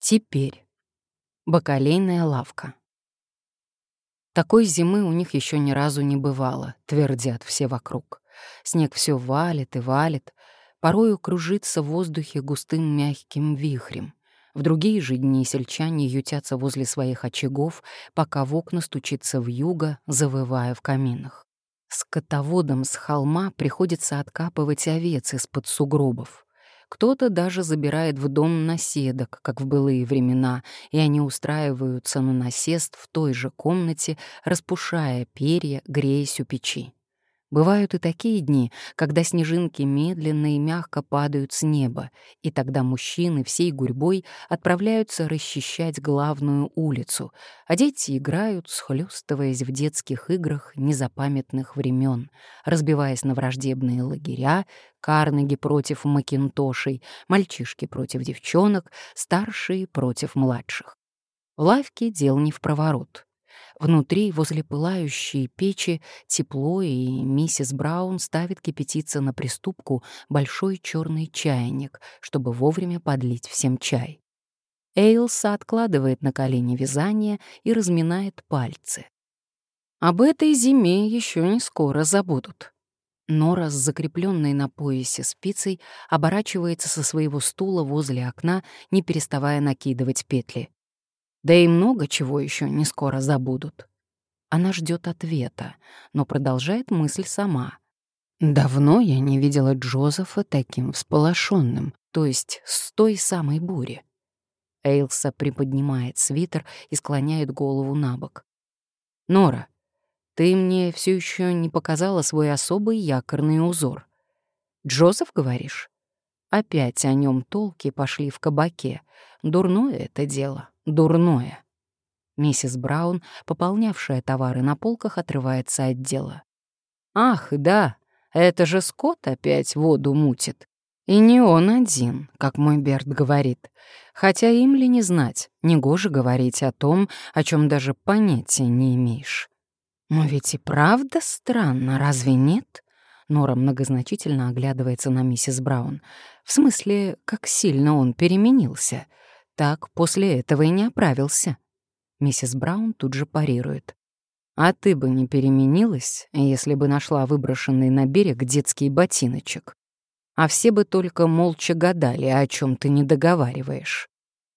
Теперь. Бакалейная лавка. Такой зимы у них еще ни разу не бывало, твердят все вокруг. Снег все валит и валит, порою кружится в воздухе густым мягким вихрем. В другие же дни сельчане ютятся возле своих очагов, пока в окна стучится вьюга, завывая в каминах. Скотоводам с холма приходится откапывать овец из-под сугробов. Кто-то даже забирает в дом наседок, как в былые времена, и они устраиваются на насест в той же комнате, распушая перья, греясь у печи. Бывают и такие дни, когда снежинки медленно и мягко падают с неба, и тогда мужчины всей гурьбой отправляются расчищать главную улицу, а дети играют, схлёстываясь в детских играх незапамятных времен, разбиваясь на враждебные лагеря, Карнеги против макинтошей, мальчишки против девчонок, старшие против младших. В лавке дел не впроворот. Внутри, возле пылающей печи, тепло, и миссис Браун ставит кипятиться на приступку большой черный чайник, чтобы вовремя подлить всем чай. Эйлса откладывает на колени вязание и разминает пальцы. Об этой зиме еще не скоро забудут. Нора с закрепленной на поясе спицей оборачивается со своего стула возле окна, не переставая накидывать петли. Да и много чего еще не скоро забудут. Она ждет ответа, но продолжает мысль сама. Давно я не видела Джозефа таким всполошенным, то есть с той самой бури. Эйлса приподнимает свитер и склоняет голову на бок. «Нора, ты мне все еще не показала свой особый якорный узор. Джозеф, говоришь? Опять о нем толки пошли в кабаке. Дурное это дело, дурное». Миссис Браун, пополнявшая товары на полках, отрывается от дела. «Ах, да, это же Скотт опять воду мутит. И не он один, как мой Берт говорит. Хотя им ли не знать, негоже говорить о том, о чем даже понятия не имеешь. Но ведь и правда странно, разве нет?» Нора многозначительно оглядывается на миссис Браун. «В смысле, как сильно он переменился. Так после этого и не оправился». Миссис Браун тут же парирует. «А ты бы не переменилась, если бы нашла выброшенный на берег детский ботиночек. А все бы только молча гадали, о чем ты не договариваешь».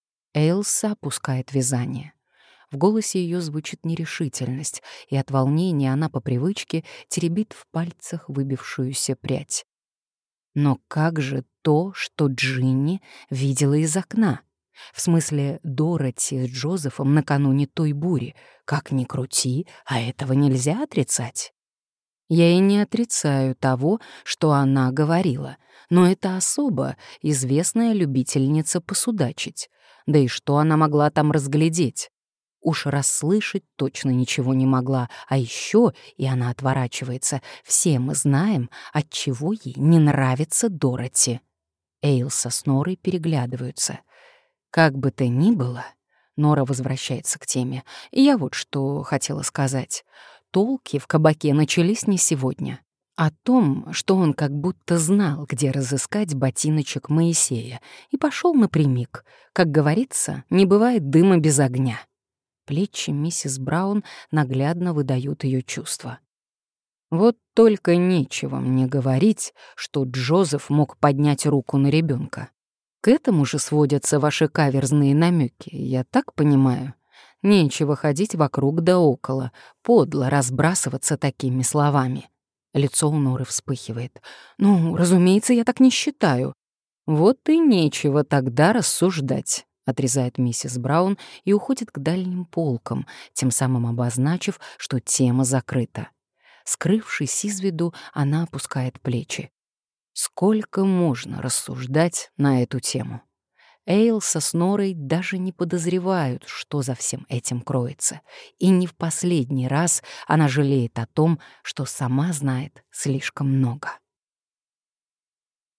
Эйлса опускает вязание. В голосе ее звучит нерешительность, и от волнения она по привычке теребит в пальцах выбившуюся прядь. Но как же то, что Джинни видела из окна? В смысле, Дороти с Джозефом накануне той бури. Как ни крути, а этого нельзя отрицать. Я и не отрицаю того, что она говорила, но это особо известная любительница посудачить. Да и что она могла там разглядеть? Уж расслышать точно ничего не могла, а еще, и она отворачивается, все мы знаем, отчего ей не нравится Дороти. Эйлса с Норой переглядываются. Как бы то ни было, Нора возвращается к теме. Я вот что хотела сказать. Толки в кабаке начались не сегодня. О том, что он как будто знал, где разыскать ботиночек Моисея, и пошел напрямик. Как говорится, не бывает дыма без огня. Плечи миссис Браун наглядно выдают ее чувства. Вот только нечего мне говорить, что Джозеф мог поднять руку на ребенка. К этому же сводятся ваши каверзные намеки, я так понимаю. Нечего ходить вокруг да около, подло разбрасываться такими словами. Лицо у Норы вспыхивает. «Ну, разумеется, я так не считаю». «Вот и нечего тогда рассуждать», — отрезает миссис Браун и уходит к дальним полкам, тем самым обозначив, что тема закрыта. Скрывшись из виду, она опускает плечи. Сколько можно рассуждать на эту тему? Эйлса с Норой даже не подозревают, что за всем этим кроется. И не в последний раз она жалеет о том, что сама знает слишком много.